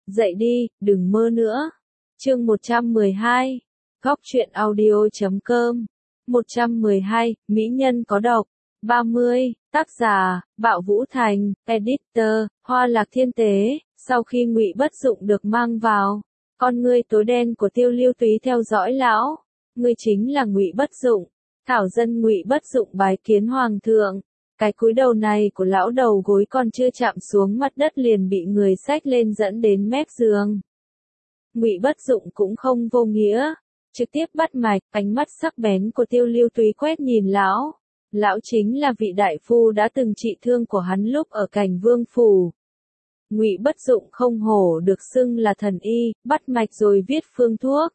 Dậy đi, đừng mơ nữa. Chương 112. Góc truyện audio.com. 112. Mỹ nhân có độc. 30. Tác giả: Bạo Vũ Thành. Editor: Hoa Lạc Thiên Tế. Sau khi Ngụy Bất Dụng được mang vào, con ngươi tối đen của Tiêu Lưu Túy theo dõi lão. Ngươi chính là Ngụy Bất Dụng. Thảo dân Ngụy Bất Dụng bái kiến hoàng thượng. Cái cúi đầu này của lão đầu gối còn chưa chạm xuống mặt đất liền bị người xách lên dẫn đến mép giường. Ngụy Bất Dụng cũng không vô nghĩa, trực tiếp bắt mạch. Ánh mắt sắc bén của Tiêu Lưu Túy quét nhìn lão. Lão chính là vị đại phu đã từng trị thương của hắn lúc ở Cảnh Vương phủ. Ngụy Bất Dụng không hổ được xưng là thần y, bắt mạch rồi viết phương thuốc.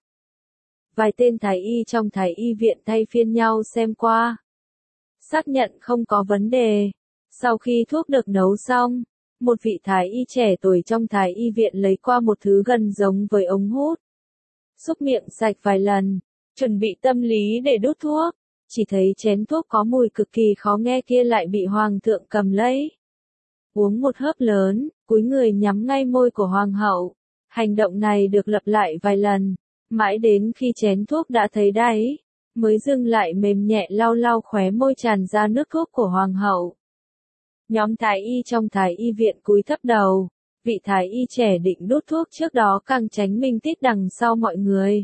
Vài tên thái y trong thái y viện thay phiên nhau xem qua, xác nhận không có vấn đề. Sau khi thuốc được nấu xong, một vị thái y trẻ tuổi trong thái y viện lấy qua một thứ gần giống với ống hút, xúc miệng sạch vài lần, chuẩn bị tâm lý để đút thuốc. Chỉ thấy chén thuốc có mùi cực kỳ khó nghe kia lại bị hoàng thượng cầm lấy. Uống một hớp lớn, cúi người nhắm ngay môi của hoàng hậu. Hành động này được lặp lại vài lần, mãi đến khi chén thuốc đã thấy đáy, mới dừng lại mềm nhẹ lau lau khóe môi tràn ra nước thuốc của hoàng hậu. Nhóm thái y trong thái y viện cúi thấp đầu, vị thái y trẻ định đút thuốc trước đó càng tránh minh tít đằng sau mọi người.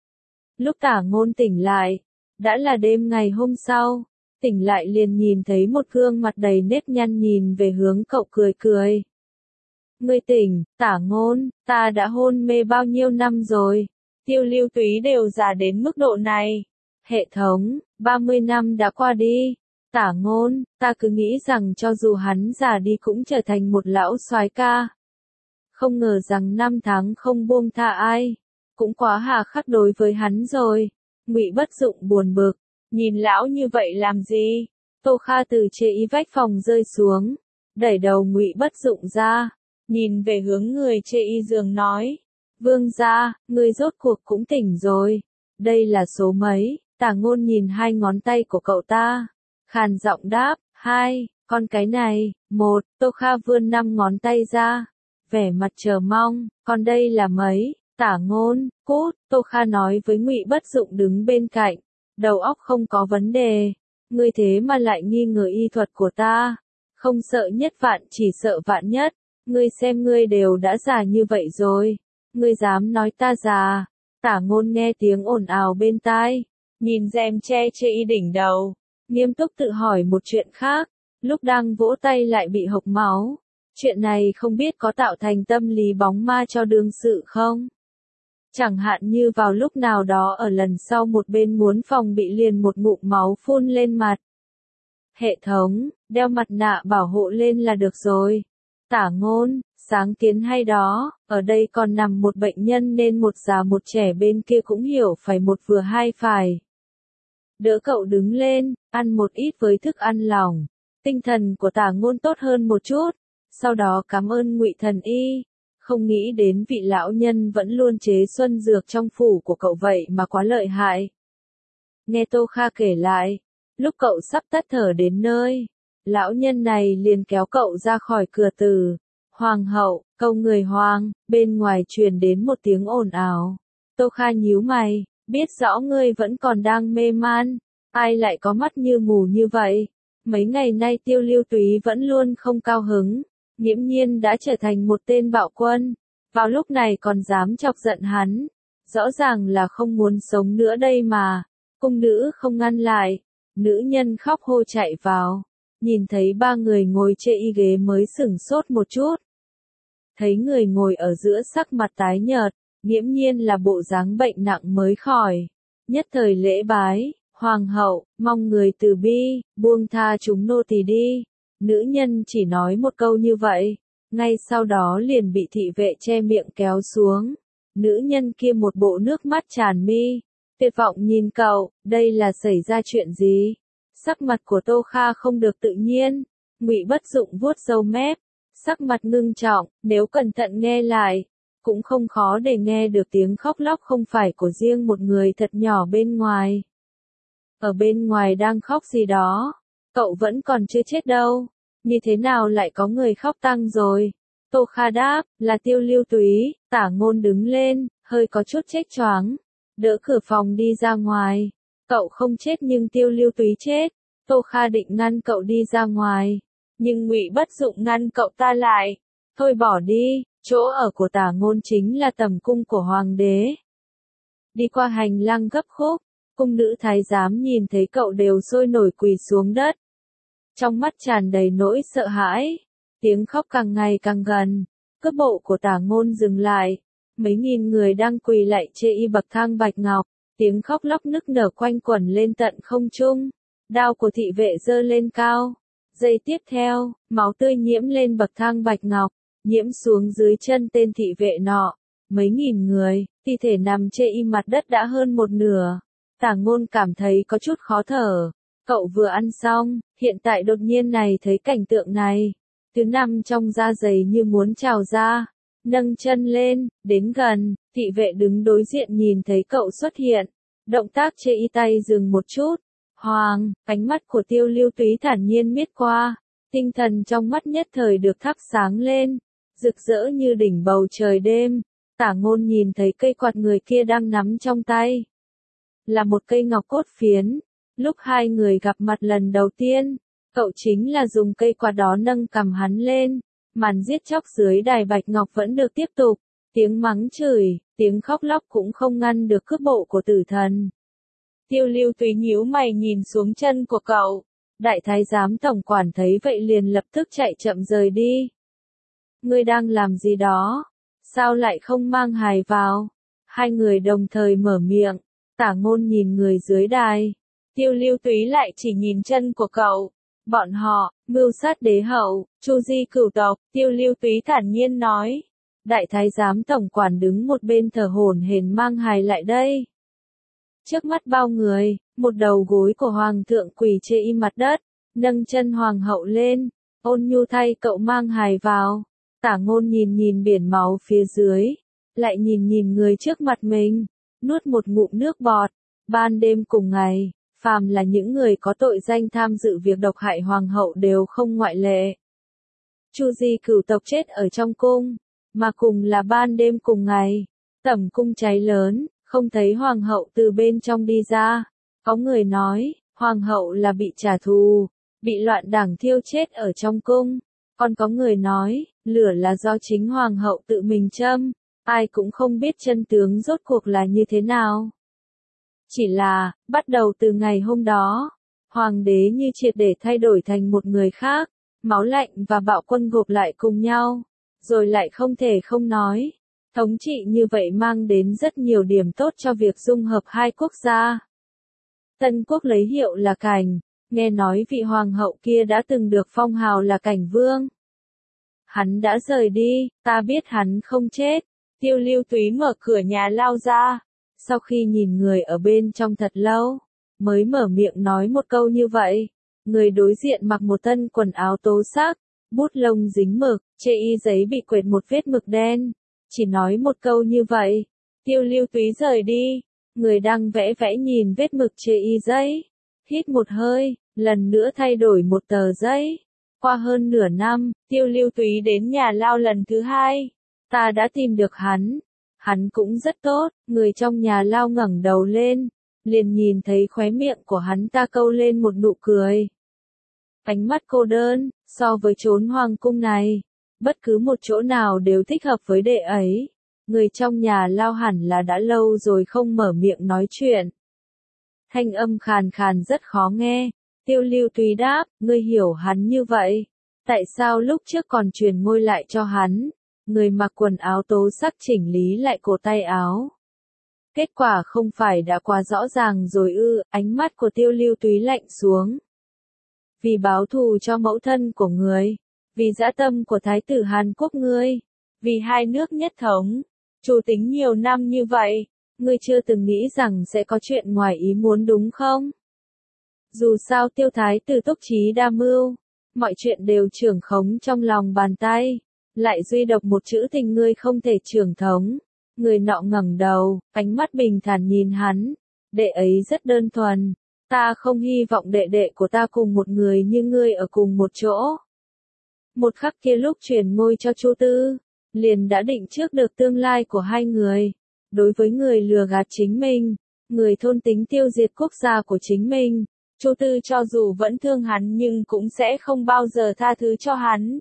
Lúc Tả Ngôn tỉnh lại, đã là đêm ngày hôm sau. Tỉnh lại liền nhìn thấy một gương mặt đầy nếp nhăn nhìn về hướng cậu cười cười. Ngươi tỉnh, Tả Ngôn, ta đã hôn mê bao nhiêu năm rồi. Tiêu Lưu Túy đều già đến mức độ này. Hệ thống, 30 năm đã qua đi. Tả Ngôn, ta cứ nghĩ rằng cho dù hắn già đi cũng trở thành một lão soái ca. Không ngờ rằng 5 tháng không buông tha ai, cũng quá hà khắc đối với hắn rồi. Ngụy Bất Dụng buồn bực, nhìn lão như vậy làm gì? Tô Kha từ trên y vách phòng rơi xuống, đẩy đầu Ngụy Bất Dụng ra, nhìn về hướng người trên y giường nói: Vương gia, ngươi rốt cuộc cũng tỉnh rồi. Đây là số mấy? Tả Ngôn nhìn hai ngón tay của cậu ta, khàn giọng đáp: 2, con cái này, 1. Tô Kha vươn 5 ngón tay ra, vẻ mặt chờ mong, còn đây là mấy? Tả Ngôn, cút. Tô Kha nói với Ngụy Bất Dụng đứng bên cạnh, đầu óc không có vấn đề, ngươi thế mà lại nghi ngờ y thuật của ta. Không sợ nhất vạn chỉ sợ vạn nhất, ngươi xem ngươi đều đã già như vậy rồi, ngươi dám nói ta già? Tả Ngôn nghe tiếng ồn ào bên tai, nhìn rèm che trên y đỉnh đầu, nghiêm túc tự hỏi một chuyện khác, lúc đang vỗ tay lại bị hộc máu. Chuyện này không biết có tạo thành tâm lý bóng ma cho đương sự không? Chẳng hạn như vào lúc nào đó ở lần sau một bên muốn phòng bị liền một ngụm máu phun lên mặt. Hệ thống, đeo mặt nạ bảo hộ lên là được rồi. Tả Ngôn, sáng kiến hay đó, ở đây còn nằm một bệnh nhân nên một già một trẻ bên kia cũng hiểu phải một vừa hai phải. Đỡ cậu đứng lên, ăn một ít với thức ăn lỏng. Tinh thần của Tả Ngôn tốt hơn một chút, sau đó cảm ơn Ngụy thần y. Không nghĩ đến vị lão nhân vẫn luôn chế xuân dược trong phủ của cậu vậy mà quá lợi hại. Nghe Tô Kha kể lại, lúc cậu sắp tắt thở đến nơi, lão nhân này liền kéo cậu ra khỏi cửa tử. Hoàng hậu, câu người hoàng, bên ngoài truyền đến một tiếng ồn ào. Tô Kha nhíu mày, biết rõ ngươi vẫn còn đang mê man, ai lại có mắt như mù như vậy. Mấy ngày nay Tiêu Lưu Túy vẫn luôn không cao hứng. Nghiễm nhiên đã trở thành một tên bạo quân, vào lúc này còn dám chọc giận hắn, rõ ràng là không muốn sống nữa đây mà. Cung nữ không ngăn lại, nữ nhân khóc hô chạy vào, nhìn thấy ba người ngồi trên y ghế mới sửng sốt một chút. Thấy người ngồi ở giữa sắc mặt tái nhợt, nghiễm nhiên là bộ dáng bệnh nặng mới khỏi, nhất thời lễ bái: Hoàng hậu, mong người từ bi, buông tha chúng nô tỳ đi. Nữ nhân chỉ nói một câu như vậy, ngay sau đó liền bị thị vệ che miệng kéo xuống. Nữ nhân kia một bộ nước mắt tràn mi, tuyệt vọng nhìn cậu, đây là xảy ra chuyện gì? Sắc mặt của Tô Kha không được tự nhiên, Ngụy Bất Dụng vuốt râu mép, sắc mặt ngưng trọng, nếu cẩn thận nghe lại, cũng không khó để nghe được tiếng khóc lóc không phải của riêng một người thật nhỏ bên ngoài. Ở bên ngoài đang khóc gì đó, cậu vẫn còn chưa chết đâu, như thế nào lại có người khóc tăng rồi? Tô Kha đáp, là Tiêu Lưu Túy. Tả Ngôn đứng lên, hơi có chút chếch choáng, đỡ cửa phòng đi ra ngoài. Cậu không chết nhưng Tiêu Lưu Túy chết. Tô Kha định ngăn cậu đi ra ngoài, nhưng Ngụy Bất Dụng ngăn cậu ta lại. Thôi bỏ đi, chỗ ở của Tả Ngôn chính là tầm cung của hoàng đế. Đi qua hành lang gấp khúc, cung nữ thái giám nhìn thấy cậu đều sôi nổi quỳ xuống đất. Trong mắt tràn đầy nỗi sợ hãi, tiếng khóc càng ngày càng gần, cước bộ của Tả Ngôn dừng lại. Mấy nghìn người đang quỳ lạy chê y bậc thang bạch ngọc, tiếng khóc lóc nức nở quanh quẩn lên tận không trung. Đao của thị vệ giơ lên cao. Giây tiếp theo, máu tươi nhiễm lên bậc thang bạch ngọc, nhiễm xuống dưới chân tên thị vệ nọ. Mấy nghìn người, thi thể nằm chê y mặt đất đã hơn một nửa. Tả Ngôn cảm thấy có chút khó thở. Cậu vừa ăn xong, hiện tại đột nhiên này thấy cảnh tượng này. Thứ năm trong da dày như muốn trào ra. Nâng chân lên, đến gần, thị vệ đứng đối diện nhìn thấy cậu xuất hiện. Động tác chê y tay dừng một chút. Hoàng, ánh mắt của Tiêu Lưu Túy thản nhiên miết qua. Tinh thần trong mắt nhất thời được thắp sáng lên, rực rỡ như đỉnh bầu trời đêm. Tả Ngôn nhìn thấy cây quạt người kia đang nắm trong tay. Là một cây ngọc cốt phiến. Lúc hai người gặp mặt lần đầu tiên, cậu chính là dùng cây quạt đó nâng cầm hắn lên. Màn giết chóc dưới đài bạch ngọc vẫn được tiếp tục. Tiếng mắng chửi, tiếng khóc lóc cũng không ngăn được cước bộ của tử thần. Tiêu Lưu Túy nhíu mày nhìn xuống chân của cậu. Đại thái giám tổng quản thấy vậy liền lập tức chạy chậm rời đi. Ngươi đang làm gì đó? Sao lại không mang hài vào? Hai người đồng thời mở miệng. Tả Ngôn nhìn người dưới đài. Tiêu Lưu Túy lại chỉ nhìn chân của cậu. Bọn họ, mưu sát đế hậu, chu di cửu tộc. Tiêu Lưu Túy thản nhiên nói. Đại thái giám tổng quản đứng một bên thở hổn hển mang hài lại đây. Trước mắt bao người, một đầu gối của hoàng thượng quỳ chê y mặt đất, nâng chân hoàng hậu lên, ôn nhu thay cậu mang hài vào. Tả Ngôn nhìn nhìn biển máu phía dưới, lại nhìn nhìn người trước mặt mình, nuốt một ngụm nước bọt. Ban đêm cùng ngày, phàm là những người có tội danh tham dự việc độc hại hoàng hậu đều không ngoại lệ. Chu di cửu tộc chết ở trong cung, mà cùng là ban đêm cùng ngày, tẩm cung cháy lớn. Không thấy hoàng hậu từ bên trong đi ra. Có người nói, hoàng hậu là bị trả thù, bị loạn đảng thiêu chết ở trong cung. Còn có người nói, lửa là do chính hoàng hậu tự mình châm. Ai cũng không biết chân tướng rốt cuộc là như thế nào. Chỉ là, bắt đầu từ ngày hôm đó, hoàng đế như triệt để thay đổi thành một người khác. Máu lạnh và bạo quân gộp lại cùng nhau, rồi lại không thể không nói. Thống trị như vậy mang đến rất nhiều điểm tốt cho việc dung hợp hai quốc gia. Tân quốc lấy hiệu là Cảnh, nghe nói vị hoàng hậu kia đã từng được phong hào là Cảnh Vương. Hắn đã rời đi, ta biết hắn không chết. Tiêu Lưu Túy mở cửa nhà lao ra, sau khi nhìn người ở bên trong thật lâu, mới mở miệng nói một câu như vậy. Người đối diện mặc một thân quần áo tố sắc, bút lông dính mực, chê y giấy bị quệt một vết mực đen. Chỉ nói một câu như vậy, Tiêu Lưu Túy rời đi. Người đang vẽ vẽ nhìn vết mực chê y giấy, hít một hơi, lần nữa thay đổi một tờ giấy. Qua hơn nửa năm, Tiêu Lưu Túy đến nhà lao lần thứ hai. Ta đã tìm được hắn cũng rất tốt. Người trong nhà lao ngẩng đầu lên, liền nhìn thấy khóe miệng của hắn ta câu lên một nụ cười. Ánh mắt cô đơn, so với chốn hoàng cung này, bất cứ một chỗ nào đều thích hợp với đệ ấy. Người trong nhà lao hẳn là đã lâu rồi không mở miệng nói chuyện. Thanh âm khàn khàn rất khó nghe. Tiêu Lưu Túy đáp, ngươi hiểu hắn như vậy. Tại sao lúc trước còn truyền ngôi lại cho hắn? Người mặc quần áo tố sắc chỉnh lý lại cổ tay áo. Kết quả không phải đã quá rõ ràng rồi ư? Ánh mắt của Tiêu Lưu Túy lạnh xuống. Vì báo thù cho mẫu thân của người, vì dã tâm của thái tử Hàn Quốc ngươi, vì hai nước nhất thống, chủ tính nhiều năm như vậy, ngươi chưa từng nghĩ rằng sẽ có chuyện ngoài ý muốn đúng không? Dù sao Tiêu thái tử túc trí đa mưu, mọi chuyện đều trưởng khống trong lòng bàn tay, lại duy độc một chữ tình ngươi không thể trưởng thống. Người nọ ngẩng đầu, ánh mắt bình thản nhìn hắn, đệ ấy rất đơn thuần. Ta không hy vọng đệ đệ của ta cùng một người như ngươi ở cùng một chỗ. Một khắc kia lúc truyền ngôi cho Chu Tư, liền đã định trước được tương lai của hai người. Đối với người lừa gạt chính mình, người thôn tính tiêu diệt quốc gia của chính mình, Chu Tư cho dù vẫn thương hắn nhưng cũng sẽ không bao giờ tha thứ cho hắn.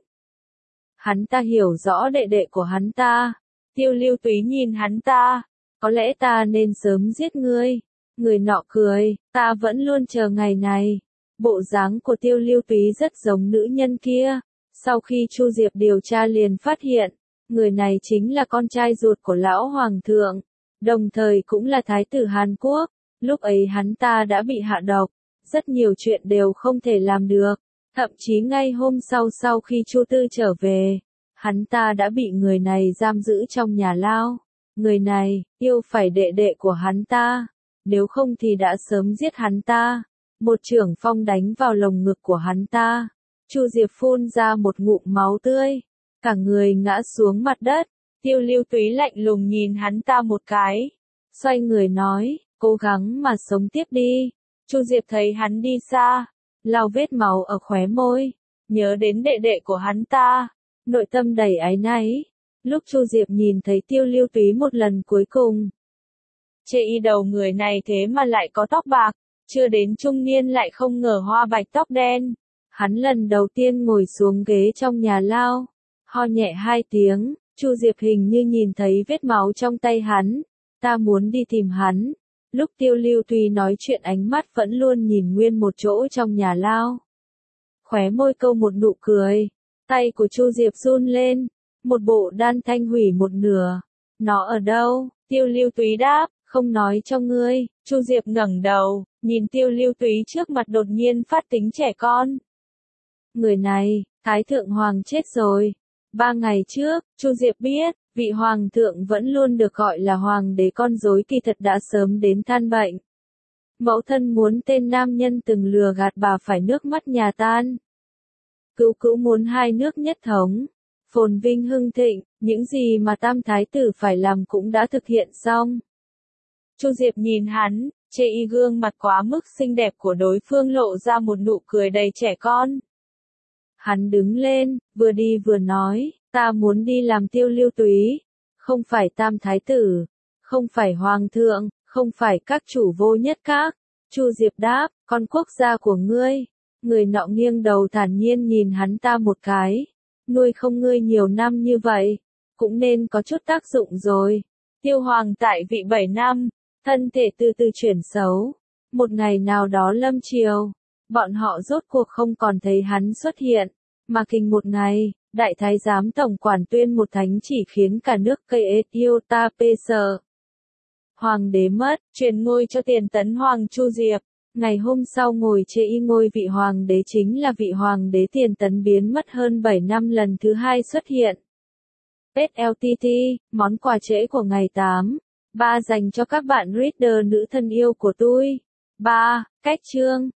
Hắn ta hiểu rõ đệ đệ của hắn ta. Tiêu Lưu Túy nhìn hắn ta, có lẽ ta nên sớm giết ngươi. Người nọ cười, ta vẫn luôn chờ ngày này. Bộ dáng của Tiêu Lưu Túy rất giống nữ nhân kia. Sau khi Chu Diệp điều tra liền phát hiện, người này chính là con trai ruột của lão hoàng thượng, đồng thời cũng là thái tử Hàn Quốc. Lúc ấy hắn ta đã bị hạ độc, rất nhiều chuyện đều không thể làm được. Thậm chí ngay hôm sau khi Chu Tư trở về, hắn ta đã bị người này giam giữ trong nhà lao. Người này, yêu phải đệ đệ của hắn ta, nếu không thì đã sớm giết hắn ta. Một chưởng phong đánh vào lồng ngực của hắn ta. Chu Diệp phun ra một ngụm máu tươi, cả người ngã xuống mặt đất. Tiêu Lưu Túy lạnh lùng nhìn hắn ta một cái, xoay người nói, cố gắng mà sống tiếp đi. Chu Diệp thấy hắn đi xa, lau vết máu ở khóe môi, nhớ đến đệ đệ của hắn ta, nội tâm đầy áy náy. Lúc Chu Diệp nhìn thấy Tiêu Lưu Túy một lần cuối cùng, chê y đầu người này thế mà lại có tóc bạc, chưa đến trung niên lại không ngờ hoa bạch tóc đen. Hắn lần đầu tiên ngồi xuống ghế trong nhà lao, ho nhẹ 2 tiếng, Chu Diệp hình như nhìn thấy vết máu trong tay hắn, ta muốn đi tìm hắn. Lúc Tiêu Lưu Túy nói chuyện ánh mắt vẫn luôn nhìn nguyên một chỗ trong nhà lao. Khóe môi câu một nụ cười, tay của Chu Diệp run lên, một bộ đan thanh hủy một nửa. Nó ở đâu? Tiêu Lưu Túy đáp, không nói cho ngươi. Chu Diệp ngẩng đầu, nhìn Tiêu Lưu Túy trước mặt đột nhiên phát tính trẻ con. Người này, Thái Thượng Hoàng chết rồi. 3 ngày trước, Chu Diệp biết, vị Hoàng thượng vẫn luôn được gọi là Hoàng đế con rối kỳ thật đã sớm đến than bệnh. Mẫu thân muốn tên nam nhân từng lừa gạt bà phải nước mắt nhà tan. Cữu cữu muốn hai nước nhất thống, phồn vinh hưng thịnh, những gì mà tam thái tử phải làm cũng đã thực hiện xong. Chu Diệp nhìn hắn, chê y gương mặt quá mức xinh đẹp của đối phương lộ ra một nụ cười đầy trẻ con. Hắn đứng lên, vừa đi vừa nói, ta muốn đi làm Tiêu Lưu Túy, không phải tam thái tử, không phải hoàng thượng, không phải các chủ vô nhất các. Chu Diệp đáp, con quốc gia của ngươi. Người nọ nghiêng đầu thản nhiên nhìn hắn ta một cái, nuôi không ngươi nhiều năm như vậy, cũng nên có chút tác dụng rồi. Tiêu Hoàng tại vị 7 năm, thân thể từ từ chuyển xấu. Một ngày nào đó lâm triều, bọn họ rốt cuộc không còn thấy hắn xuất hiện, mà kinh một ngày, đại thái giám tổng quản tuyên một thánh chỉ khiến cả nước Ethiopia sợ. Hoàng đế mất, truyền ngôi cho Tiền Tấn Hoàng Chu Diệp. Ngày hôm sau ngồi chế y ngôi vị hoàng đế chính là vị hoàng đế Tiền Tấn biến mất hơn 7 năm lần thứ hai xuất hiện. SLTT, món quà trễ của ngày 8. 3 dành cho các bạn reader nữ thân yêu của tôi. 3. Cách chương